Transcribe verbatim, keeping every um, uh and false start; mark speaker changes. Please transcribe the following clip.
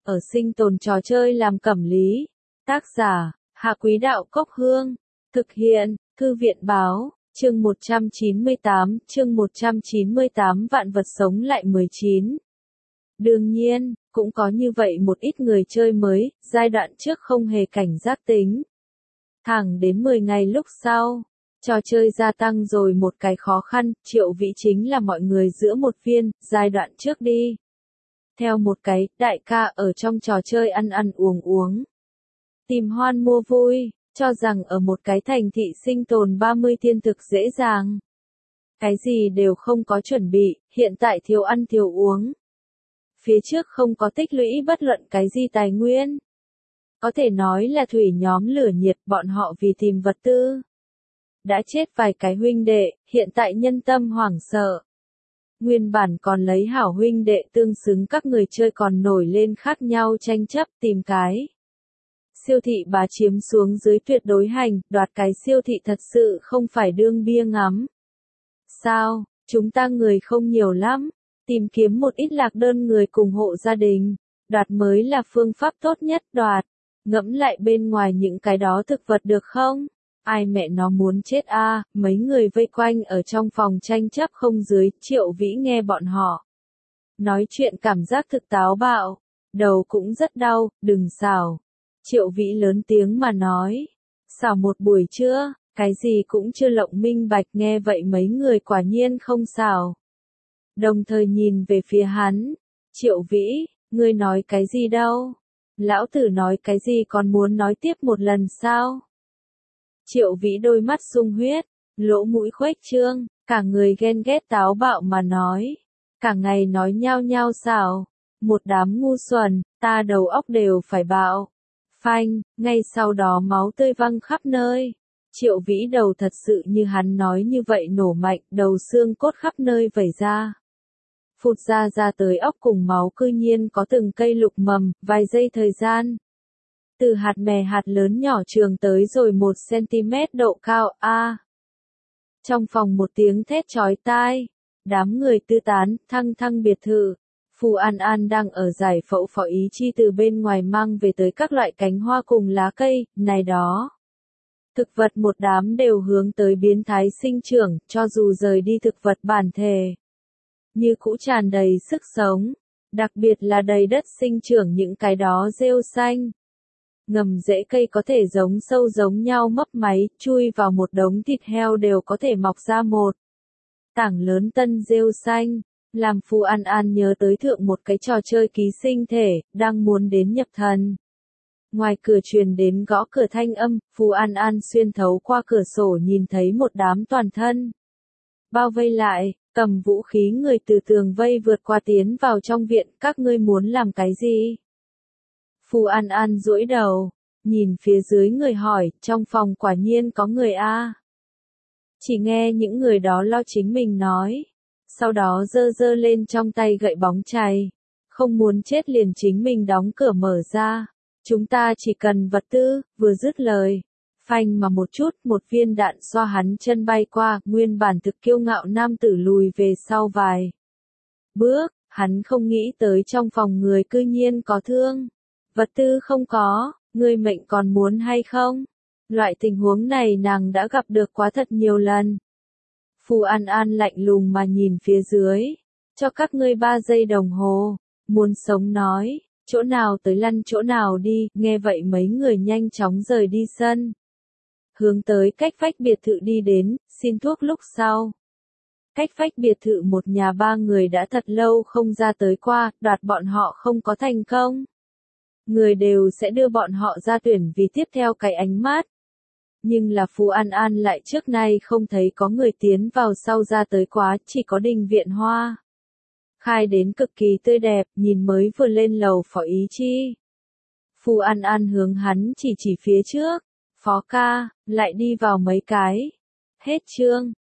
Speaker 1: ở sinh tồn trò chơi làm cẩm lý. Tác giả, Hạ Quý Đạo Cốc Hương. Thực hiện, Thư viện Báo, chương một trăm chín mươi tám, chương một trăm chín mươi tám vạn vật sống lại mười chín. Đương nhiên, cũng có như vậy một ít người chơi mới, giai đoạn trước không hề cảnh giác tính. Thẳng đến mười ngày lúc sau, trò chơi gia tăng rồi một cái khó khăn, Triệu Vĩ chính là mọi người giữa một viên, giai đoạn trước đi. Theo một cái, đại ca ở trong trò chơi ăn ăn uống uống. Tìm hoan mua vui, cho rằng ở một cái thành thị sinh tồn ba mươi thiên thực dễ dàng. Cái gì đều không có chuẩn bị, hiện tại thiếu ăn thiếu uống. Phía trước không có tích lũy bất luận cái gì tài nguyên. Có thể nói là thủy nhóm lửa nhiệt bọn họ vì tìm vật tư. Đã chết vài cái huynh đệ, hiện tại nhân tâm hoảng sợ. Nguyên bản còn lấy hảo huynh đệ tương xứng các người chơi còn nổi lên khác nhau tranh chấp tìm cái. Siêu thị bá chiếm xuống dưới tuyệt đối hành, đoạt cái siêu thị thật sự không phải đương bia ngắm. Sao, chúng ta người không nhiều lắm, tìm kiếm một ít lạc đơn người cùng hộ gia đình, đoạt mới là phương pháp tốt nhất đoạt, ngẫm lại bên ngoài những cái đó thực vật được không? Ai mẹ nó muốn chết a? À, mấy người vây quanh ở trong phòng tranh chấp không dưới, Triệu Vĩ nghe bọn họ nói chuyện cảm giác thực táo bạo, đầu cũng rất đau, đừng xảo. Triệu Vĩ lớn tiếng mà nói, xảo một buổi trưa, cái gì cũng chưa lộng minh bạch, nghe vậy mấy người quả nhiên không xảo. Đồng thời nhìn về phía hắn, Triệu Vĩ, ngươi nói cái gì đâu? Lão tử nói cái gì còn muốn nói tiếp một lần sao? Triệu Vĩ đôi mắt sung huyết, lỗ mũi khuếch trương, cả người ghen ghét táo bạo mà nói. Cả ngày nói nhao nhao xảo, một đám ngu xuẩn, ta đầu óc đều phải bạo. Phanh, ngay sau đó máu tươi văng khắp nơi. Triệu Vĩ đầu thật sự như hắn nói như vậy nổ mạnh, đầu xương cốt khắp nơi vẩy ra. Phụt ra ra tới óc cùng máu cư nhiên có từng cây lục mầm, vài giây thời gian. Từ hạt mè hạt lớn nhỏ trường tới rồi một xăng-ti-mét độ cao, a. À. Trong phòng một tiếng thét chói tai, đám người tư tán, thăng thăng biệt thự. Phù An An đang ở giải phẫu phó ý chi từ bên ngoài mang về tới các loại cánh hoa cùng lá cây, này đó. Thực vật một đám đều hướng tới biến thái sinh trưởng, cho dù rời đi thực vật bản thể. Như cũ tràn đầy sức sống, đặc biệt là đầy đất sinh trưởng những cái đó rêu xanh. Ngầm rễ cây có thể giống sâu giống nhau mấp máy, chui vào một đống thịt heo đều có thể mọc ra một tảng lớn tân rêu xanh. Làm Phù An An nhớ tới thượng một cái trò chơi ký sinh thể, đang muốn đến nhập thần. Ngoài cửa truyền đến gõ cửa thanh âm, Phù An An xuyên thấu qua cửa sổ nhìn thấy một đám toàn thân bao vây lại, cầm vũ khí người từ tường vây vượt qua tiến vào trong viện, các ngươi muốn làm cái gì? Phù An An duỗi đầu, nhìn phía dưới người hỏi, trong phòng quả nhiên có người a. Chỉ nghe những người đó lo chính mình nói. Sau đó giơ giơ lên trong tay gậy bóng chày. Không muốn chết liền chính mình đóng cửa mở ra. Chúng ta chỉ cần vật tư, vừa dứt lời. Phanh mà một chút, một viên đạn xoa hắn chân bay qua, nguyên bản thực kiêu ngạo nam tử lùi về sau vài bước, hắn không nghĩ tới trong phòng người cư nhiên có thương. Vật tư không có, người mệnh còn muốn hay không? Loại tình huống này nàng đã gặp được quá thật nhiều lần. Phù An An lạnh lùng mà nhìn phía dưới. Cho các ngươi ba giây đồng hồ. Muốn sống nói, chỗ nào tới lăn chỗ nào đi. Nghe vậy mấy người nhanh chóng rời đi sân. Hướng tới cách vách biệt thự đi đến, xin thuốc lúc sau. Cách vách biệt thự một nhà ba người đã thật lâu không ra tới qua, đoạt bọn họ không có thành công. Người đều sẽ đưa bọn họ ra tuyển vì tiếp theo cái ánh mắt. Nhưng là Phù An An lại trước nay không thấy có người tiến vào sau ra tới quá, chỉ có đình viện hoa. Khai đến cực kỳ tươi đẹp, nhìn mới vừa lên lầu phó ý chi. Phù An An hướng hắn chỉ chỉ phía trước, phó ca, lại đi vào mấy cái. Hết chương.